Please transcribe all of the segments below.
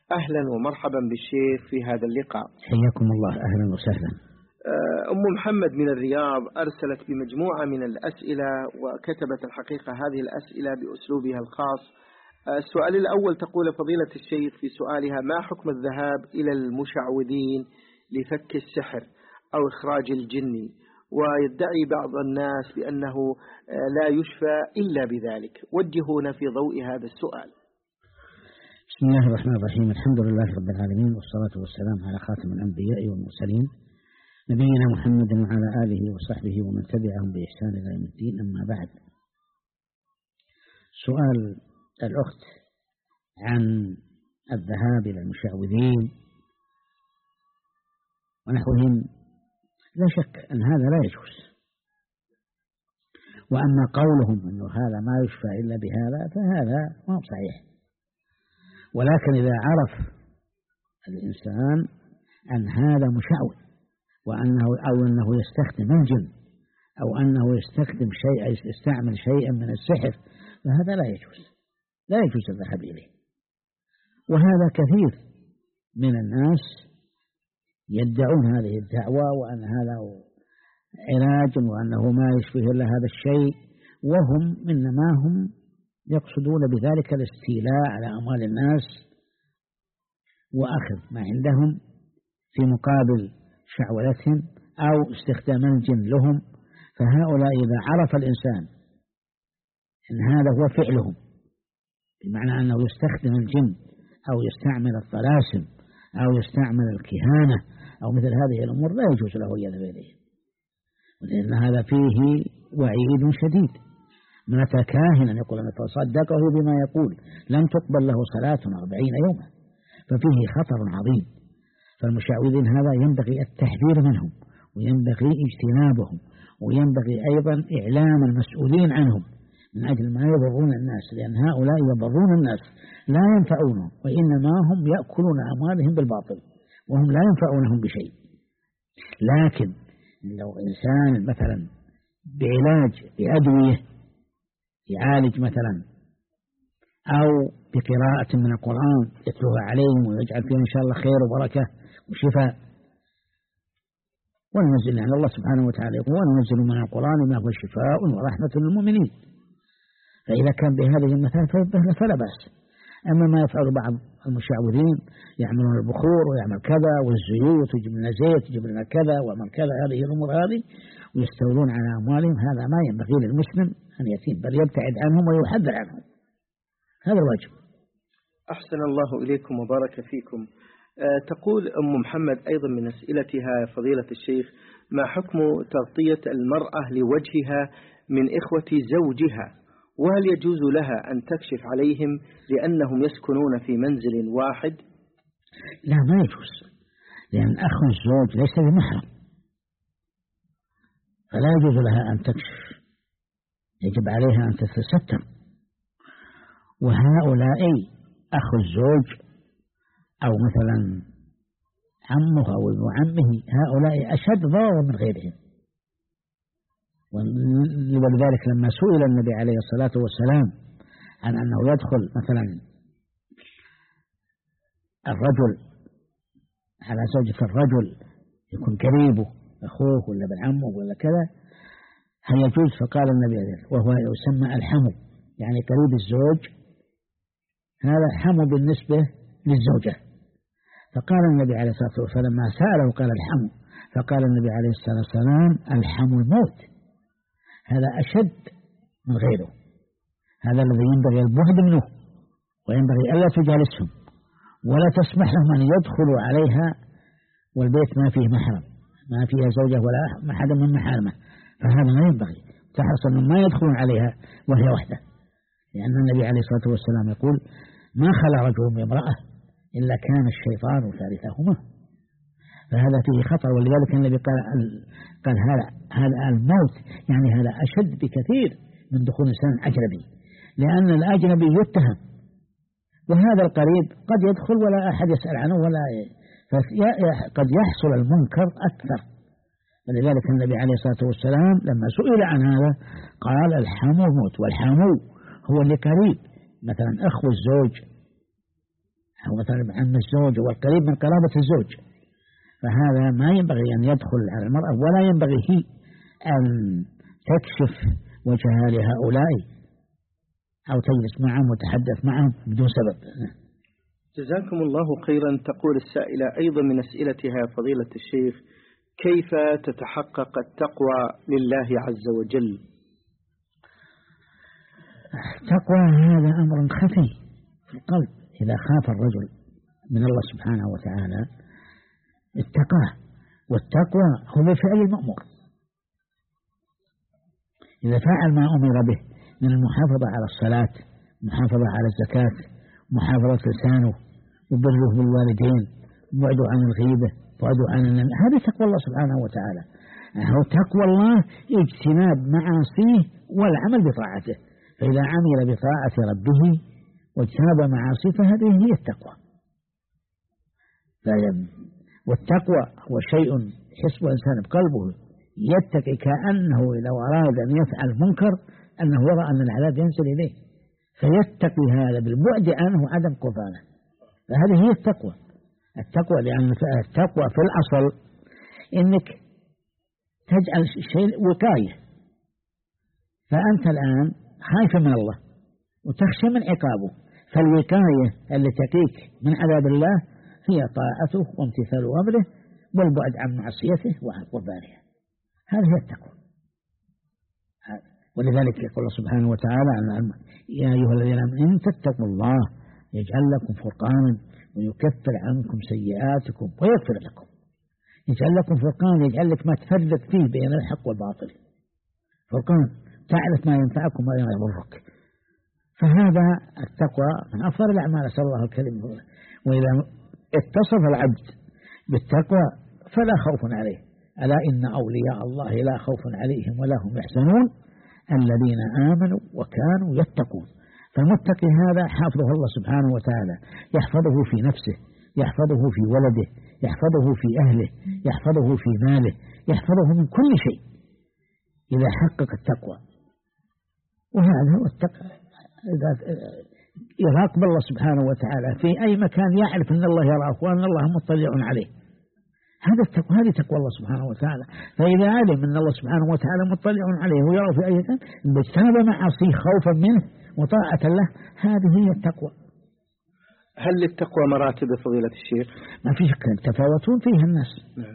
أهلا ومرحبا بالشيخ في هذا اللقاء. حياكم الله، أهلا وسهلا. أم محمد من الرياض أرسلت بمجموعة من الأسئلة وكتبت الحقيقة هذه الأسئلة بأسلوبها الخاص. السؤال الأول تقول: فضيلة الشيخ، في سؤالها: ما حكم الذهاب إلى المشعوذين لفك السحر أو إخراج الجن؟ ويدعي بعض الناس بأنه لا يشفى إلا بذلك. وجهونا في ضوء هذا السؤال. بسم الله الرحمن الرحيم، الحمد لله رب العالمين، والصلاة والسلام على خاتم الأنبياء والمرسلين نبينا محمد وعلى آله وصحبه ومن تبعهم بإحسان إلى يوم الدين. أما بعد، سؤال الأخت عن الذهاب إلى المشعوذين ونحوهم، لا شك أن هذا لا يجوز، وأما قولهم أنه هذا ما يشفى إلا بهذا فهذا ما هو صحيح. ولكن إذا عرف الإنسان أن هذا مشعوذ أنه يستخدم الجن أو أنه يستعمل شيئا من السحر، فهذا لا يجوز الذهاب إليه. وهذا كثير من الناس يدعون هذه الدعوة وأن هذا علاج وأنه ما يشفيه إلا هذا الشيء، وهم إنما هم يقصدون بذلك الاستيلاء على أموال الناس وأخذ ما عندهم في مقابل شعوذتهم أو استخدام الجن لهم. فهؤلاء إذا عرف الإنسان أن هذا هو فعلهم، بمعنى أنه يستخدم الجن أو يستعمل الطلاسم أو يستعمل الكهانة أو مثل هذه الأمور، لا يجوز له أن يذهب إليه، لأن هذا فيه وعيد شديد. من أتى كاهنا يقول أن تصدقه بما يقول لم تقبل له صلاة 40 يوما، ففيه خطر عظيم. فالمشعوذين هذا ينبغي التحذير منهم وينبغي اجتنابهم، وينبغي أيضا إعلام المسؤولين عنهم من أجل ما يضرون الناس، لأن هؤلاء يضرون الناس لا ينفعونهم، وإنما هم يأكلون أموالهم بالباطل وهم لا ينفعونهم بشيء. لكن لو إنسان مثلا بعلاج بأدوية يعالج مثلا، أو بقراءة من القرآن يتلوها عليهم ويجعل فيها إن شاء الله خير وبركة وشفاء، وننزل على الله سبحانه وتعالى يقول: وننزل من القرآن ما هو شفاء ورحمة للمؤمنين. فإذا كان بهذه المثال فلا بأس. أما ما يفعل بعض المشعوذين، يعملون البخور ويعمل كذا والزيوت ويجيب لنا زيت ويجيب لنا كذا ويعمل كذا، هذه الأمور هذه ويستولون على أموالهم، هذا ما ينبغي للمسلم أن يتيم، بل يبتعد عنهم ويحذر عنهم، هذا الواجب. أحسن الله إليكم وبارك فيكم. تقول أم محمد أيضا من أسئلتها: فضيلة الشيخ، ما حكم تغطية المرأة لوجهها من إخوة زوجها، وهل يجوز لها أن تكشف عليهم لأنهم يسكنون في منزل واحد؟ لا، ما يجوز، لأن أخو الزوج ليس بمحرم، فلا يجوز لها أن تكشف، يجب عليها أن تتستر. وهؤلاء أخو الزوج أو مثلا عمه أو ابن عمه، هؤلاء أشد ضررا من غيرهم. ولذلك لما سئل النبي عليه الصلاة والسلام عن أنه يدخل مثلا الرجل على زوجة الرجل يكون قريبه أخوه ولا ابن عمه ولا كذا، هل يجوز؟ فقال النبي عليه، وهو يسمى الحمو، يعني قريب الزوج، هذا حمو بالنسبة للزوجة. فقال النبي عليه الصلاة والسلام، فلما سأله قال الحمو، فقال النبي عليه الصلاة والسلام: الحمو الموت، هذا أشد من غيره، هذا الذي ينبغي البعد منه، وينبغي ألا تجالسهم ولا تسمح لهم أن يدخلوا عليها، والبيت ما فيه محرم، ما فيها زوجة ولا أحد من محارمه، فهذا ما ينبغي، تحرص أنهم ما يدخلون عليها وهي وحده، لأن النبي عليه الصلاة والسلام يقول: ما خلى رجل بامرأة إلا كان الشيطان ثالثهما، فهذا فيه خطر. ولذلك النبي قال هذا الموت، يعني هذا أشد بكثير من دخول إنسان أجنبي، لأن الأجنبي يتهم، وهذا القريب قد يدخل ولا أحد يسأل عنه قد يحصل المنكر أكثر. ولذلك النبي عليه الصلاة والسلام لما سئل عن هذا قال: الحمو موت. والحمو هو اللي قريب، مثلا أخو الزوج أو مثلا عم الزوج والقريب من قرابة الزوج، فهذا ما ينبغي أن يدخل على المرأة، ولا ينبغي هي أن تكشف وجهها لهؤلاء أو تجلس معهم وتحدث معهم بدون سبب. جزاكم الله خيرا. تقول السائلة أيضا من أسئلتها فضيلة الشيخ: كيف تتحقق التقوى لله عز وجل؟ التقوى هذا أمر خفي في القلب. إذا خاف الرجل من الله سبحانه وتعالى اتقاه، والتقوى هو بفعل المأمور. إذا فعل ما أمر به من المحافظة على الصلاة، محافظة على الزكاة، محافظة لسانه، وبره بالوالدين، بعده عن الغيبة، بعده عن هذا تقوى الله سبحانه وتعالى. هو تقوى الله اجتناب معاصيه والعمل بطاعته. فإذا عمل بطاعة ربه واجتنب معاصيه فهذه هي التقوى. والتقوى هو شيء يحسب الإنسان بقلبه يتقي، كأنه إذا أراد أن يفعل منكر أنه يرى أن العذاب ينزل إليه، فيتقي هذا بالبعد عنه وعدم قربانه. فهذه هي التقوى. التقوى لأن التقوى في الأصل إنك تجعل شيء وقاية. فأنت الآن خايف من الله وتخشى من عقابه، فالوقاية اللي تقيك من عذاب الله هي طاعته وامتثال أمره والبعد عن معصيته وعن قربانها. هذه هي التقوى. ولذلك يقول الله سبحانه وتعالى: يا أيها الذين آمنوا إن تتقوا الله يجعل لكم فرقانا ويكفر عنكم سيئاتكم ويغفر لكم. يجعل لكم فرقان، يجعل لك ما تفرق فيه بين الحق والباطل. فرقان تعرف ما ينفعكم وما يضرك. فهذا التقوى من أفضل الأعمال، أسأل الله الكريم. وإذا اتصف العبد بالتقوى فلا خوف عليه. ألا إن أولياء الله لا خوف عليهم ولا هم يحزنون الذين آمنوا وكانوا يتقون. فالمتقي هذا حافظه الله سبحانه وتعالى، يحفظه في نفسه، يحفظه في ولده، يحفظه في أهله، يحفظه في ماله، يحفظه من كل شيء إذا حقق التقوى. وهذا هو التقوى. إذا يراقب الله سبحانه وتعالى في أي مكان يعرف أن الله يراه وأن الله مطلع عليه. هذا التقوى، هذه تقوى الله سبحانه وتعالى. فإذا علم أن الله سبحانه وتعالى مطلع عليه ويراه في أي مكان اجتنب معاصيه خوفا منه وطاعة له، هذه هي التقوى. هل للتقوى مراتب فضيلة الشيخ؟ ما في شك يتفاوتون فيها الناس.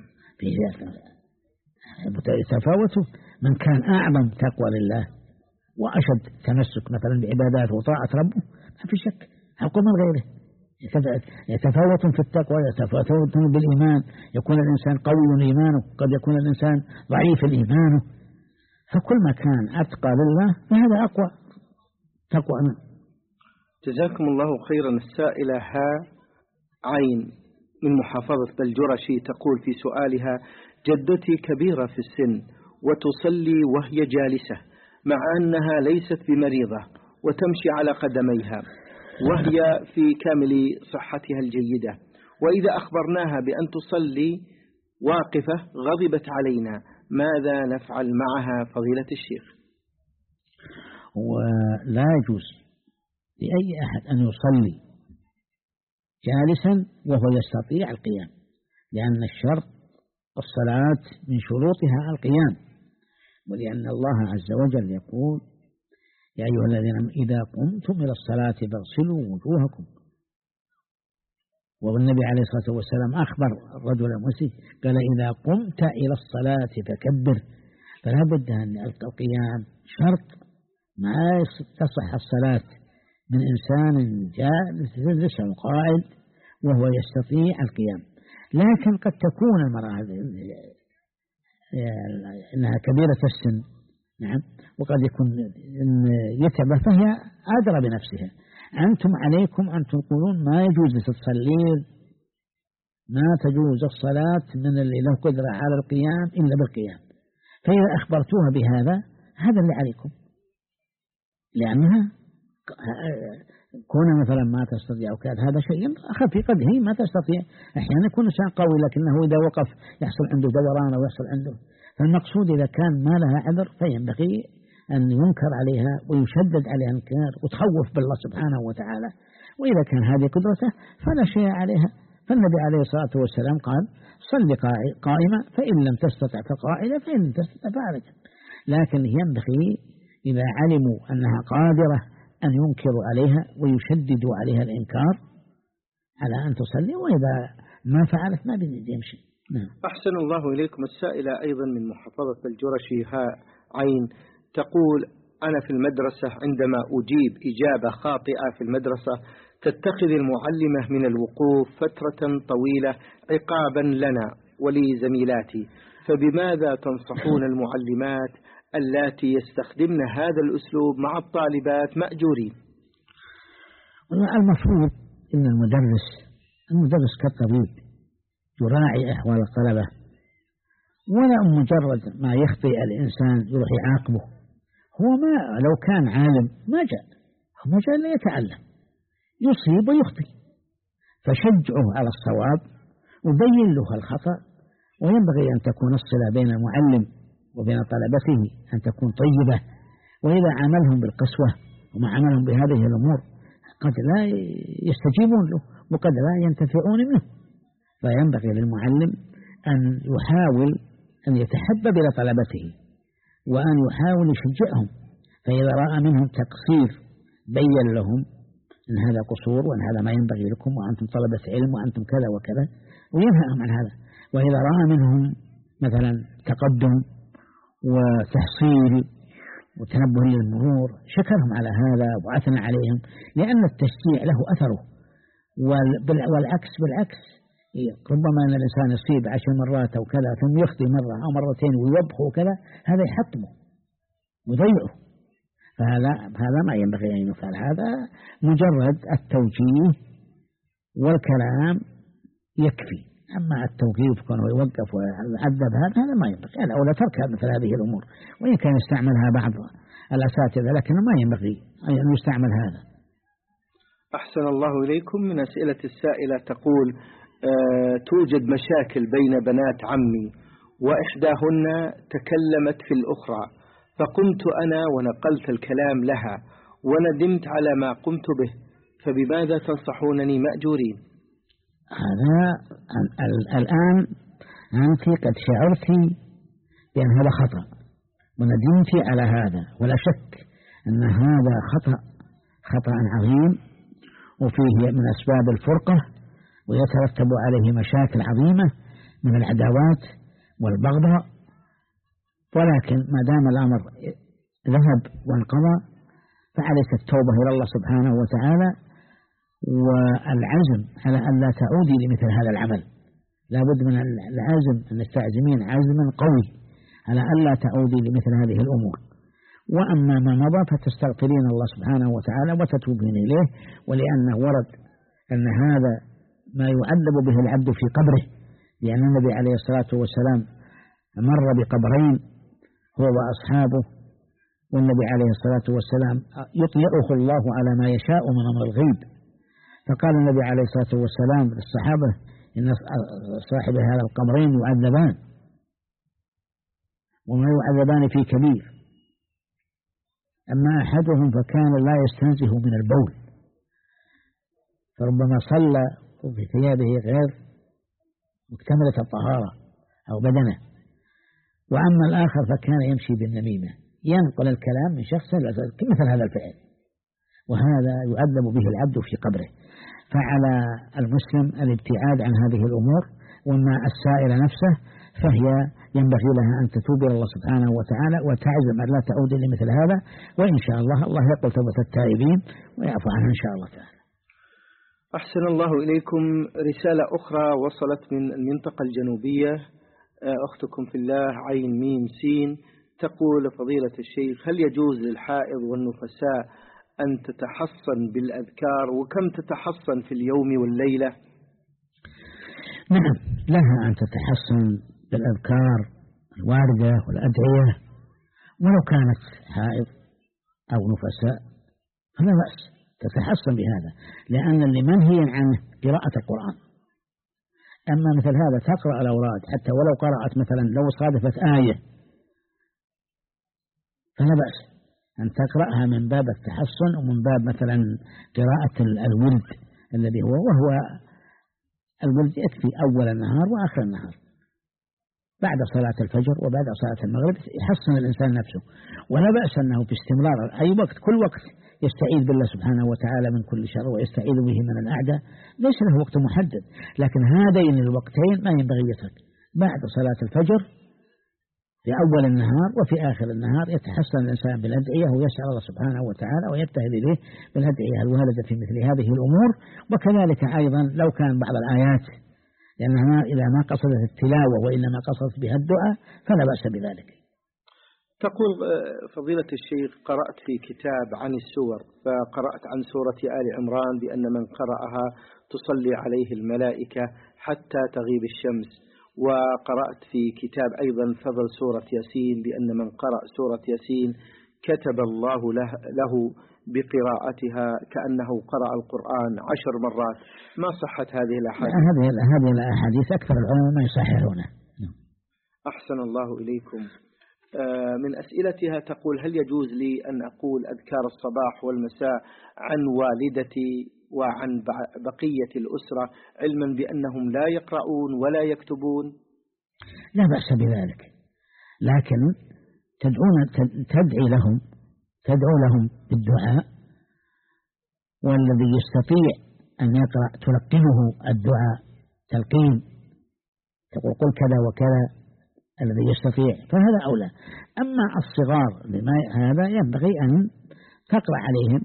يتفاوتوا. من كان أعظم تقوى لله وأشد تمسك مثلا بعباداته وطاعة ربه ما في شك أقوى من غيره. يتفاوتون في التقوى، يتفاوتون بالإيمان. يكون الإنسان قوي إيمانه، قد يكون الإنسان ضعيف إيمانه. فكل ما كان أتقى لله فهذا أقوى تقوى. جزاكم الله خيرا. السائلة عين من محافظة بلجرشي تقول في سؤالها: جدتي كبيرة في السن وتصلي وهي جالسة، مع أنها ليست بمريضة وتمشي على قدميها وهي في كامل صحتها الجيدة، وإذا أخبرناها بأن تصلي واقفة غضبت علينا، ماذا نفعل معها فضيلة الشيخ؟ ولا يجوز لأي أحد أن يصلي جالسا وهو يستطيع القيام، لأن الشرط الصلاة من شروطها القيام، ولأن الله عز وجل يقول: يا أيها الذين آمنوا إذا قمتم إلى الصلاة فاغسلوا وجوهكم. والنبي عليه الصلاة والسلام أخبر الرجل المسيح قال: إذا قمت إلى الصلاة فكبر. فلا بد أن القيام شرط. ما تصح الصلاة من إنسان جالس أو قاعد وهو يستطيع القيام. لكن قد تكون المرأة إنها كبيرة السن، نعم، وقد يكون يتعب فهي أدرى بنفسها. أنتم عليكم أن تقولون ما يجوز تصلين، ما تجوز الصلاة من اللي له قدرة على القيام إلا بالقيام. فإذا أخبرتوها بهذا هذا اللي عليكم، لأنها كون مثلا ما تستطيع وكذا هذا شيء خفي. قد هي ما تستطيع، أحيانا يكون إنسان قوي لكنه إذا وقف يحصل عنده دوران أو يحصل عنده. فالمقصود إذا كان ما لها عذر فينبغي أن ينكر عليها ويشدد عليها الإنكار وتخوف بالله سبحانه وتعالى وإذا كان هذه قدرته فلا شيء عليها. فالنبي عليه الصلاة والسلام قال صل قائمة فإن لم تستطع فقائلة فإن لم تستطع فعلك. لكن ينبغي إذا علموا أنها قادرة أن ينكروا عليها ويشددوا عليها الإنكار على أن تصلي، وإذا ما فعلت ما بيمشي. نعم. أحسن الله إليكم. السائلة أيضا من محافظة الجرشي هاء عين تقول: أنا في المدرسة عندما أجيب إجابة خاطئة في المدرسة تتخذ المعلمة من الوقوف فترة طويلة عقابا لنا ولزميلاتي، فبماذا تنصحون المعلمات اللاتي يستخدمن هذا الأسلوب مع الطالبات مأجورين؟ المفروض أن المدرس كالطبيب يراعي أحوال الطلبة، ولا مجرد ما يخطئ الإنسان يروح يعاقبه. هو ما لو كان عالم ما جاء، هو جاء ليتعلم، يصيب ويخطئ، فشجعه على الصواب وبين له الخطأ. وينبغي أن تكون الصلة بين المعلم وبين طلبته أن تكون طيبة. وإذا عملهم بالقسوة وما عملهم بهذه الأمور قد لا يستجيبون له وقد لا ينتفعون منه. فينبغي للمعلم أن يحاول أن يتحبب إلى طلبته وأن يحاول يشجعهم، فإذا رأى منهم تقصير بين لهم أن هذا قصور وأن هذا ما ينبغي لكم وأنتم طلبة علم وأنتم كذا وكذا، وينهاهم عن هذا. وإذا رأى منهم مثلا تقدم وتحصيل وتنبه للمرور شكرهم على هذا وأثنى عليهم، لأن التشجيع له أثره. والعكس بالعكس، ربما أن الإنسان يصيب 10 مرات أو كذا ثم يخطئ مرة أو مرتين ويبخ وكذا، هذا يحطمه ويضيعه، فهذا ما ينبغي أن يفعل. هذا مجرد التوجيه والكلام يكفي، أما التوقيف كونه يوقف ويعذب هذا ما ينبغي. الأولى ترك مثل هذه الأمور، وإن كان يستعملها بعض الأساتذة لكن ما ينبغي أن يستعمل هذا. أحسن الله إليكم. من أسئلة السائلة تقول: توجد مشاكل بين بنات عمي وإحداهن تكلمت في الأخرى، فقمت أنا ونقلت الكلام لها وندمت على ما قمت به، فبماذا تنصحونني مأجورين؟ هذا الآن أنت قد شعرت بأن هذا خطأ وندمت على هذا، ولا شك أن هذا خطأ عظيم وفيه من أسباب الفرقة ويترتب عليه مشاكل عظيمة من العداوات والبغضاء. ولكن ما دام الأمر ذهب وانقضى فعليك التوبة إلى الله سبحانه وتعالى والعزم على أن لا تعودي لمثل هذا العمل. لا بد من العزم أن تستعزمين عزما قوي على أن لا تعودي لمثل هذه الأمور. وأما ما مضى فتستغفرين الله سبحانه وتعالى وتتوبين إليه، ولأنه ورد أن هذا ما يعذب به العبد في قبره، لأن النبي عليه الصلاة والسلام مر بقبرين هو وأصحابه، والنبي عليه الصلاة والسلام يطلعه الله على ما يشاء من أمر الغيب. فقال النبي عليه الصلاة والسلام للصحابة: إن صاحب هذا القبرين يعذبان، وما يعذبان في كبير، أما أحدهم فكان لا يستنزه من البول، فربما صلى في ثيابه غير مكتملة الطهارة أو بدنه، وأما الآخر فكان يمشي بالنميمة ينقل الكلام من شخص مثل هذا الفعل، وهذا يعذب به العبد في قبره. فعلى المسلم الابتعاد عن هذه الأمور. وما السائل نفسه فهي ينبغي لها أن تتوب إلى الله سبحانه وتعالى وتعزم أن لا تعود لمثل هذا، وإن شاء الله يقبل توبة التائبين ويعفو عنها إن شاء الله تعالى. أحسن الله إليكم. رسالة أخرى وصلت من المنطقة الجنوبية، أختكم في الله عين ميم سين تقول: فضيلة الشيخ، هل يجوز للحائض والنفساء أن تتحصن بالأذكار، وكم تتحصن في اليوم والليلة؟ نعم، لها أن تتحصن بالأذكار الواردة والأدعية ولو كانت حائض أو نفساء فلا بأس تتحصن بهذا، لأن اللي منهي عنه قراءة القرآن. أما مثل هذا تقرأ الأوراد حتى ولو قرأت مثلا لو صادفت آية فلا بأس، أن تقرأها من باب التحصن ومن باب مثلا قراءة الورد الذي وهو الورد يكفي أول النهار وآخر النهار بعد صلاة الفجر وبعد صلاة المغرب يحصن الإنسان نفسه. ولا بأس أنه في استمرار أي وقت كل وقت يستعيذ بالله سبحانه وتعالى من كل شر ويستعيذ به من الأعداء، ليس له وقت محدد، لكن هذين الوقتين ما ينبغي يترك. بعد صلاة الفجر في أول النهار وفي آخر النهار يتحصن الإنسان بالأدعية ويسأل الله سبحانه وتعالى ويبتهل إليه بالأدعية الواردة في مثل هذه الأمور. وكذلك أيضا لو كان بعض الآيات لأنها إذا ما قصدت التلاوة وإنما قصدت بها الدعاء فلا بأس بذلك. تقول فضيلة الشيخ قرأت في كتاب عن السور، فقرأت عن سورة آل عمران بأن من قرأها تصلي عليه الملائكة حتى تغيب الشمس، وقرأت في كتاب أيضا فضل سورة ياسين بأن من قرأ سورة ياسين كتب الله له بقراءتها كأنه قرأ القرآن 10 مرات. ما صحة هذه الأحاديث؟ هذه الأحاديث أكثر العلماء ما يصححونها. أحسن الله إليكم. من أسئلتها تقول هل يجوز لي أن أقول أذكار الصباح والمساء عن والدتي وعن بقية الأسرة علما بأنهم لا يقرؤون ولا يكتبون؟ لا بأس بذلك، لكن تدعو لهم بالدعاء، والذي يستطيع أن يقرأ تلقنه الدعاء تلقين، تقول قل كذا وكذا الذي يستطيع فهذا أولى. أما الصغار هذا ينبغي أن تقرأ عليهم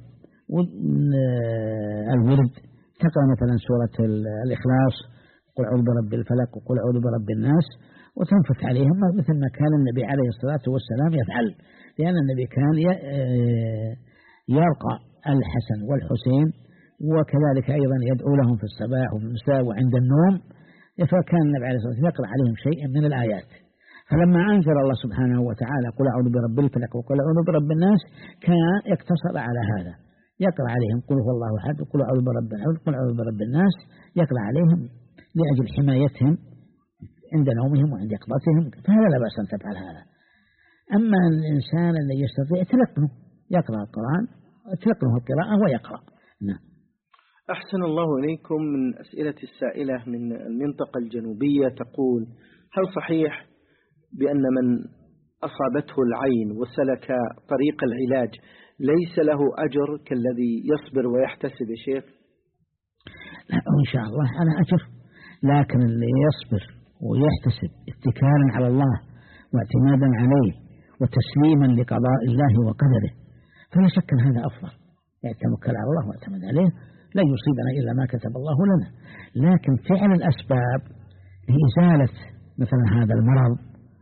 الورد، تقرأ مثلا سورة الإخلاص قل أعوذ برب الفلق وقل أعوذ برب الناس وتنفث عليهم مثل ما كان النبي عليه الصلاة والسلام يفعل، لأن النبي كان يرقى الحسن والحسين وكذلك أيضا يدعو لهم في الصباح وفي المساء وعند النوم، فكان النبي عليه الصلاة والسلام يقرأ عليهم شيئا من الآيات. فلما أنزل الله سبحانه وتعالى قل أعوذ برب الفلق وقل أعوذ برب الناس كان يقتصر على هذا، يقرأ عليهم قل هو الله أحد وقل أعوذ برب الفلق وقل أعوذ برب الناس، يقرأ عليهم لأجل حمايتهم عند نومهم وعند يقظتهم، فهذا لا بأس أن تفعل هذا. أما الإنسان الذي يستطيع تلقنه يقرأ القرآن تلقنه القراءة ويقرأ. نعم. أحسن الله إليكم. من أسئلة السائلة من المنطقة الجنوبية تقول هل صحيح بأن من أصابته العين وسلك طريق العلاج ليس له أجر كالذي يصبر ويحتسب يا شيخ؟ لا إن شاء الله أنا أجر، لكن اللي يصبر ويحتسب اتكالا على الله واعتمادا عليه وتسليما لقضاء الله وقدره فلا شك أن هذا أفضل، يتوكل على الله واعتمد عليه لا يصيبنا إلا ما كتب الله لنا. لكن فعل الأسباب لإزالة مثلا هذا المرض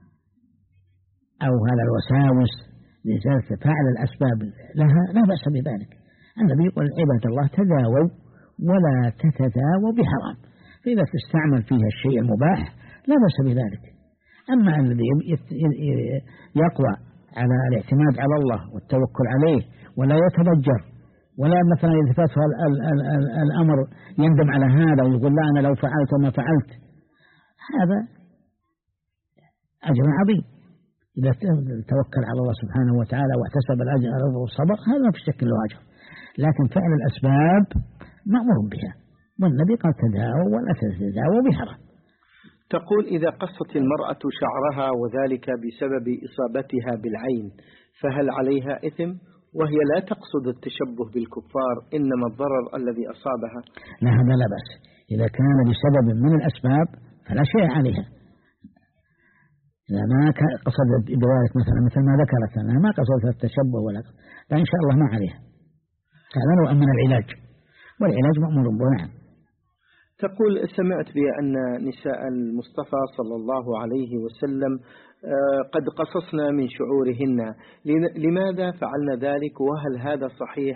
أو هذا الوساوس لإزالة فعل الأسباب لها لا بأس بذلك. النبي يقول عباد الله تداووا ولا تتداووا بحرام، فإذا تستعمل فيها الشيء المباح لا بأس بذلك. أما الذي يقوى على الاعتماد على الله والتوكل عليه ولا يتضجر ولا مثلا يلتفت الأمر يندم على هذا ويقول لا أنا لو فعلت وما فعلت، هذا أجر عظيم. إذا توكل على الله سبحانه وتعالى واحتسب الأجر والصبر هذا ما في شك له أجر، لكن فعل الأسباب مأمور بها، والنبي قال تداووا ولا تتداووا بحرام. تقول إذا قصت المرأة شعرها وذلك بسبب إصابتها بالعين فهل عليها إثم وهي لا تقصد التشبه بالكفار إنما الضرر الذي أصابها؟ لا هذا لا بأس، إذا كان بسبب من الأسباب فلا شيء عليها. إذا ما قصدت بذلك مثل ما ذكرت أنها ما قصدت التشبه ولا فإن شاء الله ما عليها، هذا نوع من العلاج والعلاج مأمور به. نعم. تقول سمعت بأن نساء المصطفى صلى الله عليه وسلم قد قصصنا من شعورهن، لماذا فعلنا ذلك وهل هذا صحيح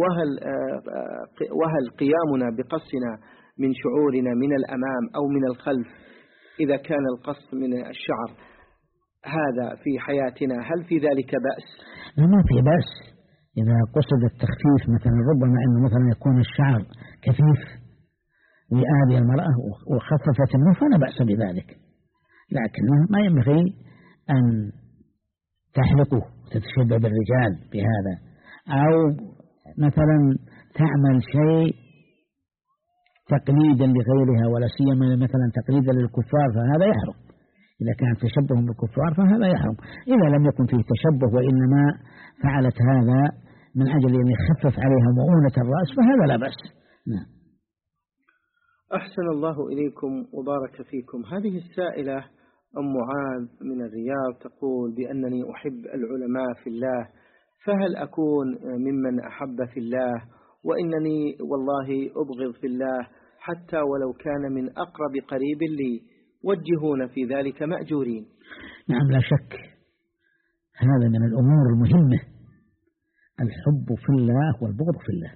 وهل قيامنا بقصنا من شعورنا من الأمام أو من الخلف إذا كان القص من الشعر هذا في حياتنا هل في ذلك بأس؟ ما في بأس إذا قصد التخفيف مثلا، ربما أنه مثلا يكون الشعر كثيف ويآذي المرأة وخففت منه فلا بأس بذلك، لكنه ما ينبغي أن تحلقه تتشبه بالرجال بهذا، أو مثلا تعمل شيء تقليدا لغيرها ولا سيما مثلا تقليدا للكفار، فهذا يحرم. إذا كان تشبه بالكفار فهذا يحرم. إذا لم يكن فيه تشبه وإنما فعلت هذا من أجل أن يخفف عليها مؤونة الرأس فهذا لا بأس. نعم. أحسن الله إليكم وبارك فيكم. هذه السائلة أم معاذ من الرياض تقول بأنني أحب العلماء في الله، فهل أكون ممن أحب في الله وإنني والله أبغض في الله حتى ولو كان من أقرب قريب لي، وجهون في ذلك مأجورين؟ نعم لا شك، هذا من الأمور المهمة، الحب في الله والبغض في الله.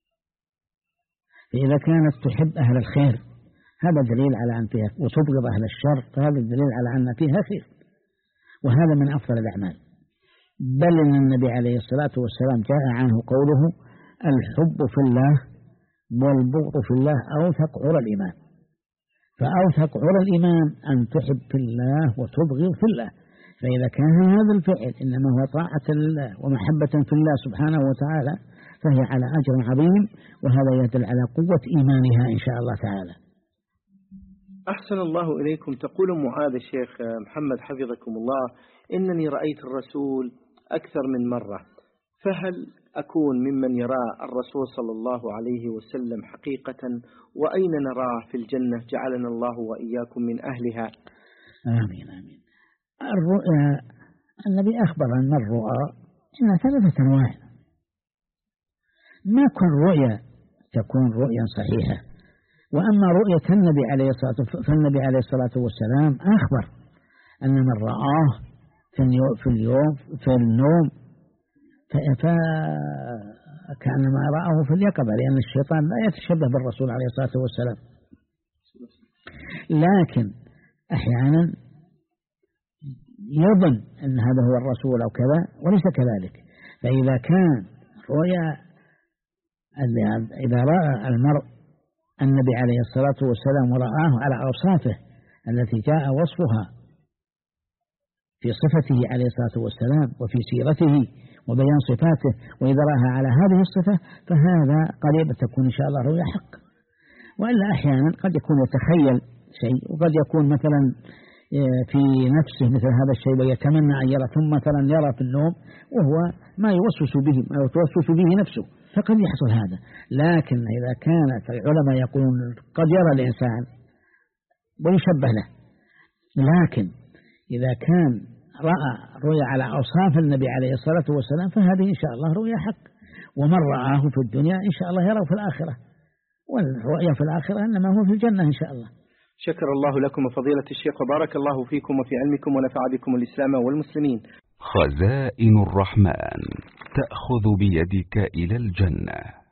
فإذا كانت تحب أهل الخير هذا دليل على أن فيها، وتبغض أهل الشر فهذا دليل على أن فيها خير، وهذا من أفضل الأعمال. بل إن النبي عليه الصلاة والسلام جاء عنه قوله الحب في الله والبغض في الله أوثق عرى الإيمان. فأوثق عرى الإيمان أن تحب في الله وتبغض في الله. فإذا كان هذا الفعل إنما هو طاعة لله ومحبة في الله سبحانه وتعالى فهي على أجر عظيم، وهذا يدل على قوة إيمانها إن شاء الله تعالى. أحسن الله إليكم. تقول معاذ الشيخ محمد حفظكم الله إنني رأيت الرسول أكثر من مرة، فهل أكون ممن يرى الرسول صلى الله عليه وسلم حقيقة؟ وأين نراه في الجنة؟ جعلنا الله وإياكم من أهلها. آمين آمين. الرؤيا النبي أخبر أن الرؤى إنها 3 أنواع، ما كل رؤيا تكون رؤيا صحيحة. وأما رؤية النبي عليه الصلاة والسلام فالنبي عليه الصلاة والسلام أخبر أن من رآه في النوم فكأنما رآه في اليقظة، لأن الشيطان لا يتشبه بالرسول عليه الصلاة والسلام. لكن أحيانا يظن أن هذا هو الرسول أو كذا وليس كذلك. فإذا كان رؤيا إذا رأى المرء النبي عليه الصلاة والسلام ورآه على أوصافه التي جاء وصفها في صفته عليه الصلاة والسلام وفي سيرته وبيان صفاته، وإذا رأها على هذه الصفة فهذا قريب تكون إن شاء الله رؤيا حق. وإلا أحيانا قد يكون يتخيل شيء، وقد يكون مثلا في نفسه مثل هذا الشيء ويتمنى أن يرى، ثم مثلا يرى في النوم وهو ما يوسوس به نفسه، فقد يحصل هذا. لكن إذا كانت العلماء يقولون قد يرى الإنسان ويشبه له، لكن إذا كان رأى رؤيا على أوصاف النبي عليه الصلاة والسلام فهذه إن شاء الله رؤيا حق. ومن رآه في الدنيا إن شاء الله يراه في الآخرة، والرؤيا في الآخرة إنما هو في الجنة إن شاء الله. شكر الله لكم فضيلة الشيخ وبارك الله فيكم وفي علمكم ونفع بكم الإسلام والمسلمين. خزائن الرحمن تأخذ بيدك إلى الجنة.